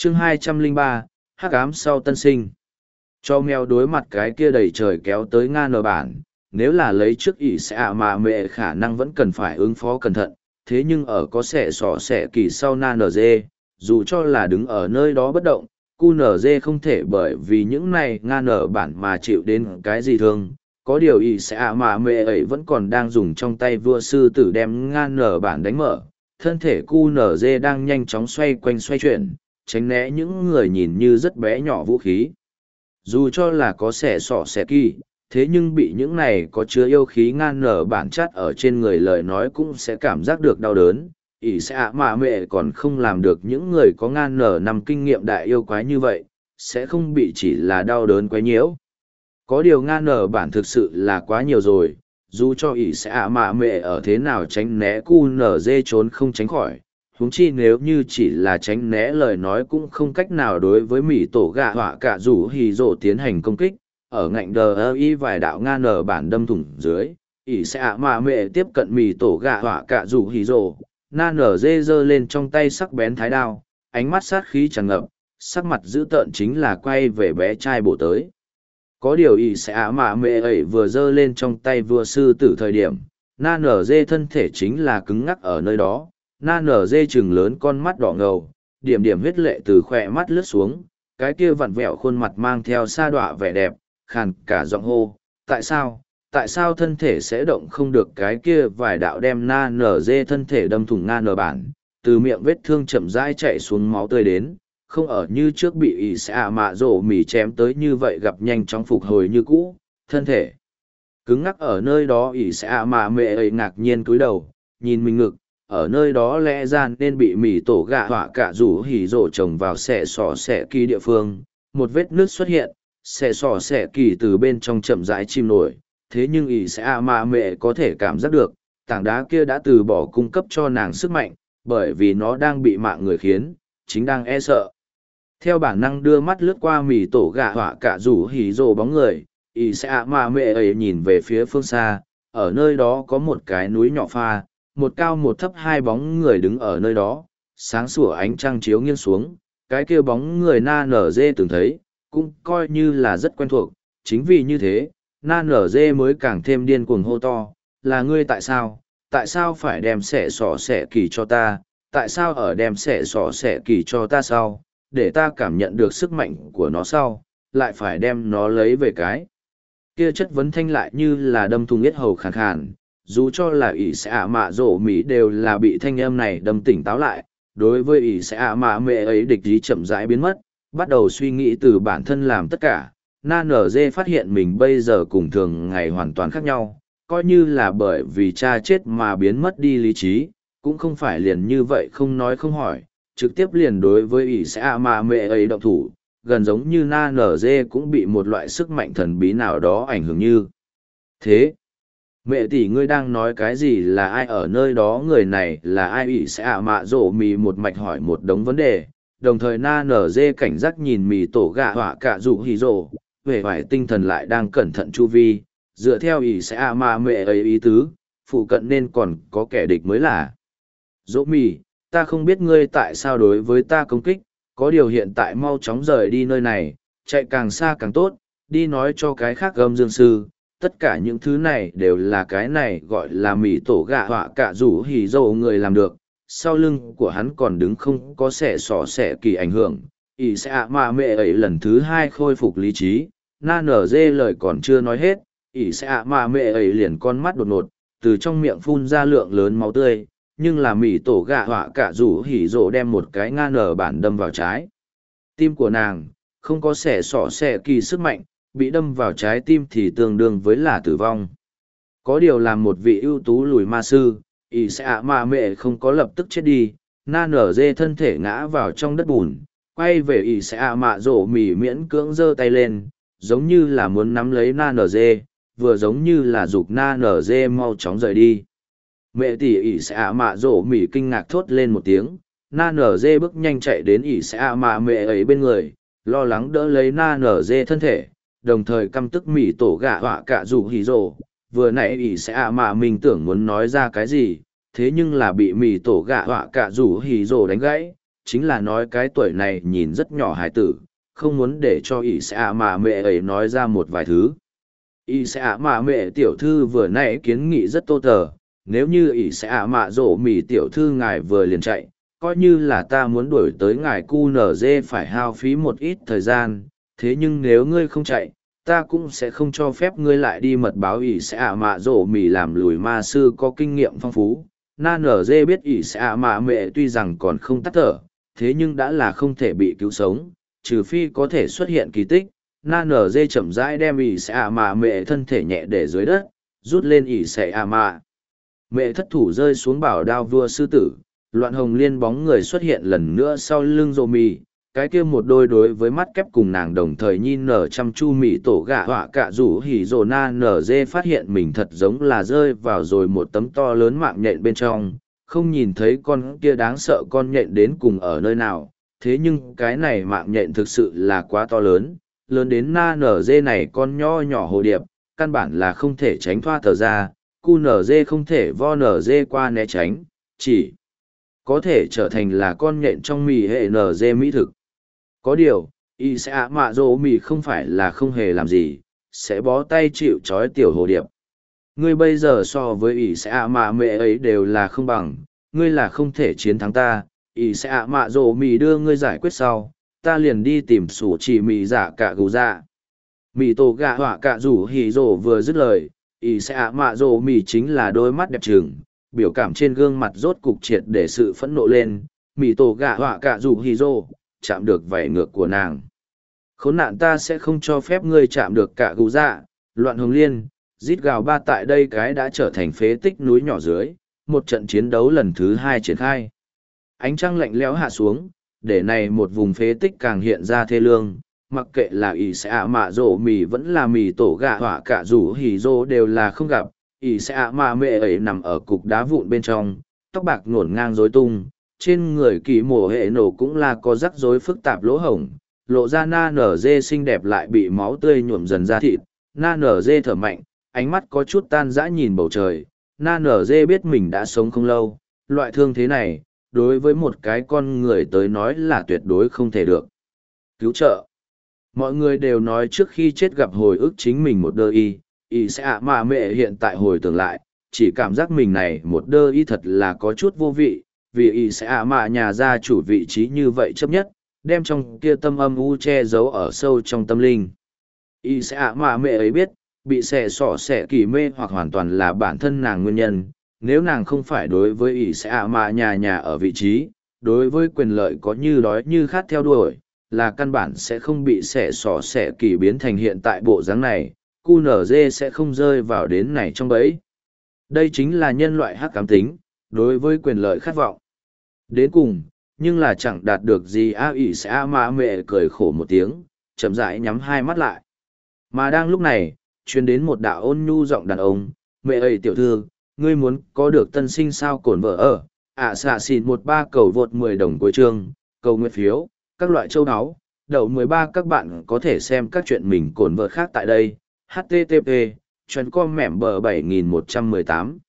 chương 203, hắc ám sau tân sinh. Cho mèo đối mặt cái kia đầy trời kéo tới Nga nở bản, nếu là lấy trước ỷ sẽ ạ mà mẹ khả năng vẫn cần phải ứng phó cẩn thận, thế nhưng ở có xẻ sỏ xẻ kỳ sau na nở dê, dù cho là đứng ở nơi đó bất động, cu nở dê không thể bởi vì những này Nga nở bản mà chịu đến cái gì thương. Có điều ỷ sẽ ạ mà mẹ ấy vẫn còn đang dùng trong tay vua sư tử đem Nga nở bản đánh mở, thân thể cu nở dê đang nhanh chóng xoay quanh xoay chuyển, tránh né những người nhìn như rất bé nhỏ vũ khí. Dù cho là có xẻ sọ xẻ kỳ, thế nhưng bị những này có chứa yêu khí ngan nở bản chất ở trên người lời nói cũng sẽ cảm giác được đau đớn. ỷ sẽ ạ mà mẹ còn không làm được những người có ngan nở nằm kinh nghiệm đại yêu quái như vậy, sẽ không bị chỉ là đau đớn quấy nhiễu. Có điều ngan nở bản thực sự là quá nhiều rồi, dù cho ỷ sẽ ạ mà mẹ ở thế nào tránh né cu nở dê trốn không tránh khỏi. Huống chi nếu như chỉ là tránh né lời nói cũng không cách nào đối với mỹ tổ gạ họa cả rủ hì rộ tiến hành công kích, ở ngạnh đờ ơ y vài đạo nga nở bản đâm thủng dưới, ỷ sẽ ạ mà mẹ tiếp cận mỹ tổ gạ họa cả rủ hì rộ, na nở dê giơ lên trong tay sắc bén thái đao, ánh mắt sát khí tràn ngập, sắc mặt dữ tợn chính là quay về bé trai bổ tới. Có điều ỷ sẽ ạ mà mẹ ấy vừa giơ lên trong tay vua sư tử thời điểm, na nở dê thân thể chính là cứng ngắc ở nơi đó. Na nở dê chừng lớn con mắt đỏ ngầu, điểm điểm huyết lệ từ khỏe mắt lướt xuống, cái kia vặn vẹo khuôn mặt mang theo sa đọa vẻ đẹp, khàn cả giọng hô, tại sao thân thể sẽ động không được, cái kia vài đạo đem na nở dê thân thể đâm thủng nga nở bản, từ miệng vết thương chậm rãi chạy xuống máu tươi đến, không ở như trước bị ỷ sẽ ạ mạ rổ mỉ chém tới như vậy gặp nhanh chóng phục hồi như cũ, thân thể cứng ngắc ở nơi đó. Ỷ sẽ ạ mạ mẹ ấy ngạc nhiên cúi đầu, nhìn mình ngực, ở nơi đó lẽ ra nên bị mỉ tổ gạ họa cả rủ hỉ rổ trồng vào xẻ sỏ xẻ kỳ địa phương, một vết nước xuất hiện, xẻ sỏ xẻ kỳ từ bên trong chậm rãi chìm nổi, thế nhưng ỷ sẽ ạ mạ mẹ có thể cảm giác được, tảng đá kia đã từ bỏ cung cấp cho nàng sức mạnh, bởi vì nó đang bị mạng người khiến, chính đang e sợ. Theo bản năng đưa mắt lướt qua mỉ tổ gạ họa cả rủ hỉ rổ bóng người, ỷ sẽ ạ mạ mẹ ấy nhìn về phía phương xa, ở nơi đó có một cái núi nhỏ pha, một cao một thấp hai bóng người đứng ở nơi đó, sáng sủa ánh trăng chiếu nghiêng xuống, cái kia bóng người na nở dê từng thấy, cũng coi như là rất quen thuộc, chính vì như thế, na nở dê mới càng thêm điên cuồng hô to, là ngươi tại sao phải đem xẻ sỏ xẻ kỳ cho ta, tại sao ở đem xẻ sỏ xẻ kỳ cho ta sau, để ta cảm nhận được sức mạnh của nó sau, lại phải đem nó lấy về cái. Kia chất vấn thanh lại như là đâm thùng yết hầu khàn khàn, dù cho là ỷ sẽ ạ mạ rổ mỹ đều là bị thanh âm này đâm tỉnh táo lại, đối với ỷ sẽ ạ mạ mẹ ấy địch ý chậm rãi biến mất, bắt đầu suy nghĩ từ bản thân làm tất cả. Na nở dê phát hiện mình bây giờ cùng thường ngày hoàn toàn khác nhau, coi như là bởi vì cha chết mà biến mất đi lý trí, cũng không phải liền như vậy không nói không hỏi, trực tiếp liền đối với ỷ sẽ ạ mạ mẹ ấy động thủ, gần giống như na nở dê cũng bị một loại sức mạnh thần bí nào đó ảnh hưởng như thế. Mẹ tỷ ngươi đang nói cái gì, là ai ở nơi đó, người này là ai? ỷ sẽ ạ mạ rổ mì một mạch hỏi một đống vấn đề, đồng thời na nở dê cảnh giác nhìn mì tổ gạ họa cả rủ hì rổ, vẻ vải tinh thần lại đang cẩn thận chu vi, dựa theo ỷ sẽ ạ mạ mẹ ấy ý tứ, phụ cận nên còn có kẻ địch mới là. Dỗ mì, ta không biết ngươi tại sao đối với ta công kích, có điều hiện tại mau chóng rời đi nơi này, chạy càng xa càng tốt, đi nói cho cái khác gâm dương sư. Tất cả những thứ này đều là cái này gọi là mỉ tổ gạ họa cả rủ hỉ dầu người làm được, sau lưng của hắn còn đứng không có xẻ sỏ xẻ kỳ ảnh hưởng. ỷ sẽ ạ mạ mẹ ấy lần thứ hai khôi phục lý trí, na nở dê lời còn chưa nói hết, ỷ sẽ ạ mạ mẹ ấy liền con mắt đột ngột, từ trong miệng phun ra lượng lớn máu tươi, nhưng là mỉ tổ gạ họa cả rủ hỉ dầu đem một cái nga nở bản đâm vào trái tim của nàng, không có xẻ sỏ xẻ kỳ sức mạnh, bị đâm vào trái tim thì tương đương với là tử vong. Có điều làm một vị ưu tú lùi ma sư, ỷ sẽ ạ mạ mẹ không có lập tức chết đi, na nở dê thân thể ngã vào trong đất bùn, quay về ỷ sẽ ạ mạ rổ mỉ miễn cưỡng giơ tay lên, giống như là muốn nắm lấy na nở dê, vừa giống như là giục na nở dê mau chóng rời đi. Mẹ tỷ ỷ sẽ ạ mạ rổ mỉ kinh ngạc thốt lên một tiếng, na nở dê bước nhanh chạy đến ỷ sẽ ạ mạ mẹ ấy bên người, lo lắng đỡ lấy na nở dê thân thể, đồng thời căm tức mỉ tổ gạ họa cả rủ hỉ rồ. Vừa nãy ỷ sẽ ạ mạ mình tưởng muốn nói ra cái gì, thế nhưng là bị mỉ tổ gạ họa cả rủ hỉ rồ đánh gãy, chính là nói cái tuổi này nhìn rất nhỏ hài tử, không muốn để cho ỷ sẽ ạ mạ mẹ ấy nói ra một vài thứ. Ỷ sẽ ạ mạ mẹ tiểu thư vừa nãy kiến nghị rất tô tờ, nếu như ỷ sẽ ạ mạ rổ mì tiểu thư ngài vừa liền chạy, coi như là ta muốn đuổi tới ngài cu nở dê phải hao phí một ít thời gian, thế nhưng nếu ngươi không chạy, ta cũng sẽ không cho phép ngươi lại đi mật báo ỷ sẽ ạ mạ rổ mì làm lùi ma sư có kinh nghiệm phong phú. Na nở dê biết ỷ sẽ ạ mạ mẹ tuy rằng còn không tắt thở, thế nhưng đã là không thể bị cứu sống, trừ phi có thể xuất hiện kỳ tích. Na nở dê chậm rãi đem ỷ sẽ ạ mạ mẹ thân thể nhẹ để dưới đất, rút lên ỷ sẽ ạ mạ mẹ thất thủ rơi xuống bảo đao vua sư tử. Loạn hồng liên bóng người xuất hiện lần nữa sau lưng rô mì, cái kia một đôi đối với mắt kép cùng nàng đồng thời nhìn nở chăm chu mì tổ gạ họa cạ rủ hỉ rồ. Na nở dê phát hiện mình thật giống là rơi vào rồi một tấm to lớn mạng nhện bên trong, không nhìn thấy con kia đáng sợ con nhện đến cùng ở nơi nào, thế nhưng cái này mạng nhện thực sự là quá to lớn, lớn đến na nở dê này con nho nhỏ hồ điệp, căn bản là không thể tránh thoát tờ ra, cu nở dê không thể vo nở dê qua né tránh, chỉ có thể trở thành là con nhện trong mì hệ nở dê mỹ thực. Có điều, y sẽ ạ mạ dỗ mì không phải là không hề làm gì, sẽ bó tay chịu trói tiểu hồ điệp. Ngươi bây giờ so với y sẽ ạ mạ mẹ ấy đều là không bằng, ngươi là không thể chiến thắng ta, y sẽ ạ mạ dỗ mì đưa ngươi giải quyết sau, ta liền đi tìm sủ chỉ mì giả cả gù dạ. Mì tổ gạ họa cả rủ hỉ rổ vừa dứt lời, y sẽ ạ mạ dỗ mì chính là đôi mắt đẹp trừng, biểu cảm trên gương mặt rốt cục triệt để sự phẫn nộ lên. Mì tổ gạ họa cả rủ hỉ rổ chạm được vảy ngược của nàng. Khốn nạn, ta sẽ không cho phép ngươi chạm được cả gù dạ. Loạn hồng liên, rít gào ba tại đây cái đã trở thành phế tích núi nhỏ dưới, một trận chiến đấu lần thứ 2 triển khai. Ánh trăng lạnh lẽo hạ xuống, để này một vùng phế tích càng hiện ra thê lương, mặc kệ là ỷ sẽ ạ mạ rổ mì vẫn là mì tổ gạ họa cả rủ hỉ rô đều là không gặp. Ỷ sẽ ạ mạ mẹ ấy nằm ở cục đá vụn bên trong, tóc bạc ngổn ngang rối tung, trên người kỳ mổ hệ nổ cũng là có rắc rối phức tạp lỗ hổng, lộ ra na nở dê xinh đẹp lại bị máu tươi nhuộm dần ra thịt. Na nở dê thở mạnh, ánh mắt có chút tan dã nhìn bầu trời. Na nở dê biết mình đã sống không lâu, loại thương thế này, đối với một cái con người tới nói là tuyệt đối không thể được cứu trợ. Mọi người đều nói trước khi chết gặp hồi ức chính mình một đơ y sẽ ạ mà mẹ hiện tại hồi tưởng lại, chỉ cảm giác mình này một đơ y thật là có chút vô vị, vì y sẽ ạ mà nhà gia chủ vị trí như vậy chấp nhất, đem trong kia tâm âm u che giấu ở sâu trong tâm linh. Y sẽ ạ mà mẹ ấy biết, bị xẻ sỏ xẻ kỳ mê hoặc hoàn toàn là bản thân nàng nguyên nhân, nếu nàng không phải đối với y sẽ ạ mà nhà ở vị trí, đối với quyền lợi có như đói như khát theo đuổi, là căn bản sẽ không bị xẻ sỏ xẻ kỳ biến thành hiện tại bộ dáng này, QNZ sẽ không rơi vào đến này trong bẫy. Đây chính là nhân loại hắc ám tính, đối với quyền lợi khát vọng. Đến cùng, nhưng là chẳng đạt được gì ỷ sẽ a mà mẹ cười khổ một tiếng, chậm rãi nhắm hai mắt lại. Mà đang lúc này, truyền đến một đạo ôn nhu giọng đàn ông, mẹ ơi tiểu thư, ngươi muốn có được tân sinh sao cổn vợ ở, xạ xịn 13 cầu vượt 10 đồng cuối chương, cầu nguyện phiếu, các loại châu áo, đậu 13 các bạn có thể xem các chuyện mình cổn vợ khác tại đây, http, chuyên com mẻm bờ 7118.